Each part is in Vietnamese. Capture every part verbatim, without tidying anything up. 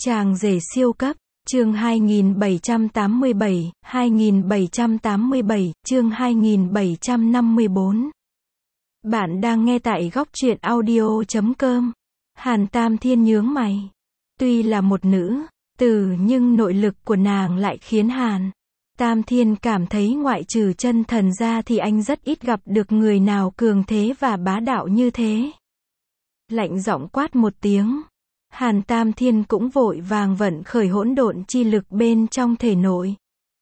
Chàng rể siêu cấp, chương hai nghìn bảy trăm tám mươi bảy, hai nghìn bảy trăm tám mươi bảy, chương hai nghìn bảy trăm năm mươi bốn. Bạn đang nghe tại góc truyện audio chấm com. Hàn Tam Thiên nhướng mày. Tuy là một nữ tử nhưng nội lực của nàng lại khiến Hàn Tam Thiên cảm thấy ngoại trừ chân thần ra thì anh rất ít gặp được người nào cường thế và bá đạo như thế. Lạnh giọng quát một tiếng. Hàn Tam Thiên cũng vội vàng vận khởi hỗn độn chi lực bên trong thể nội.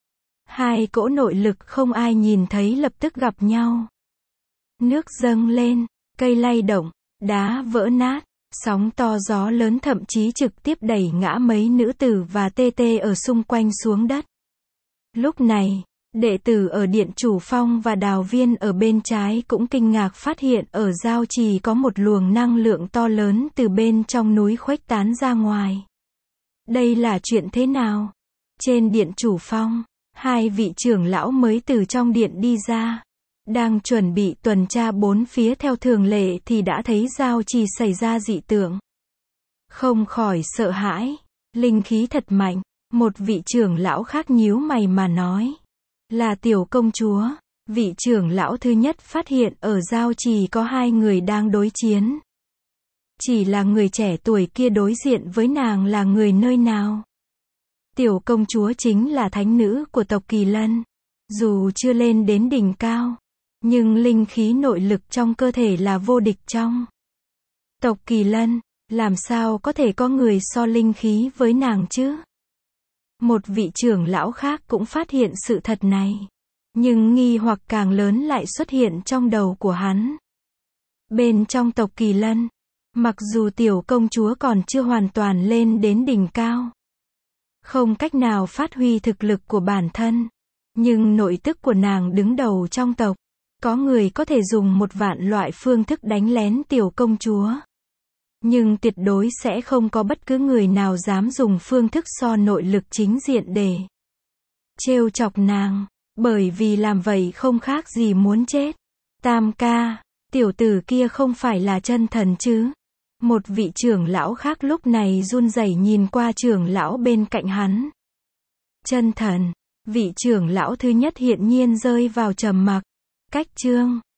Hai cỗ nội lực không ai nhìn thấy lập tức gặp nhau. Nước dâng lên, cây lay động, đá vỡ nát, sóng to gió lớn thậm chí trực tiếp đẩy ngã mấy nữ tử và tê tê ở xung quanh xuống đất. Lúc này, đệ tử ở Điện Chủ Phong và Đào Viên ở bên trái cũng kinh ngạc phát hiện ở giao trì có một luồng năng lượng to lớn từ bên trong núi khuếch tán ra ngoài. Đây là chuyện thế nào? Trên Điện Chủ Phong, hai vị trưởng lão mới từ trong điện đi ra. Đang chuẩn bị tuần tra bốn phía theo thường lệ thì đã thấy giao trì xảy ra dị tượng. Không khỏi sợ hãi, linh khí thật mạnh, một vị trưởng lão khác nhíu mày mà nói. Là tiểu công chúa. Vị trưởng lão thứ nhất phát hiện ở giao trì có hai người đang đối chiến. Chỉ là người trẻ tuổi kia đối diện với nàng là người nơi nào? Tiểu công chúa chính là thánh nữ của tộc Kỳ Lân. Dù chưa lên đến đỉnh cao, nhưng linh khí nội lực trong cơ thể là vô địch trong tộc Kỳ Lân. Làm sao có thể có người so linh khí với nàng chứ? Một vị trưởng lão khác cũng phát hiện sự thật này. Nhưng nghi hoặc càng lớn lại xuất hiện trong đầu của hắn. Bên trong tộc Kỳ Lân, mặc dù tiểu công chúa còn chưa hoàn toàn lên đến đỉnh cao, không cách nào phát huy thực lực của bản thân, nhưng nội tức của nàng đứng đầu trong tộc. Có người có thể dùng một vạn loại phương thức đánh lén tiểu công chúa. Nhưng tuyệt đối sẽ không có bất cứ người nào dám dùng phương thức so nội lực chính diện để trêu chọc nàng, bởi vì làm vậy không khác gì muốn chết. Tam ca, tiểu tử kia không phải là chân thần chứ? Một vị trưởng lão khác lúc này run rẩy nhìn qua trưởng lão bên cạnh hắn. Chân thần, vị trưởng lão thứ nhất hiển nhiên rơi vào trầm mặc. Cách chương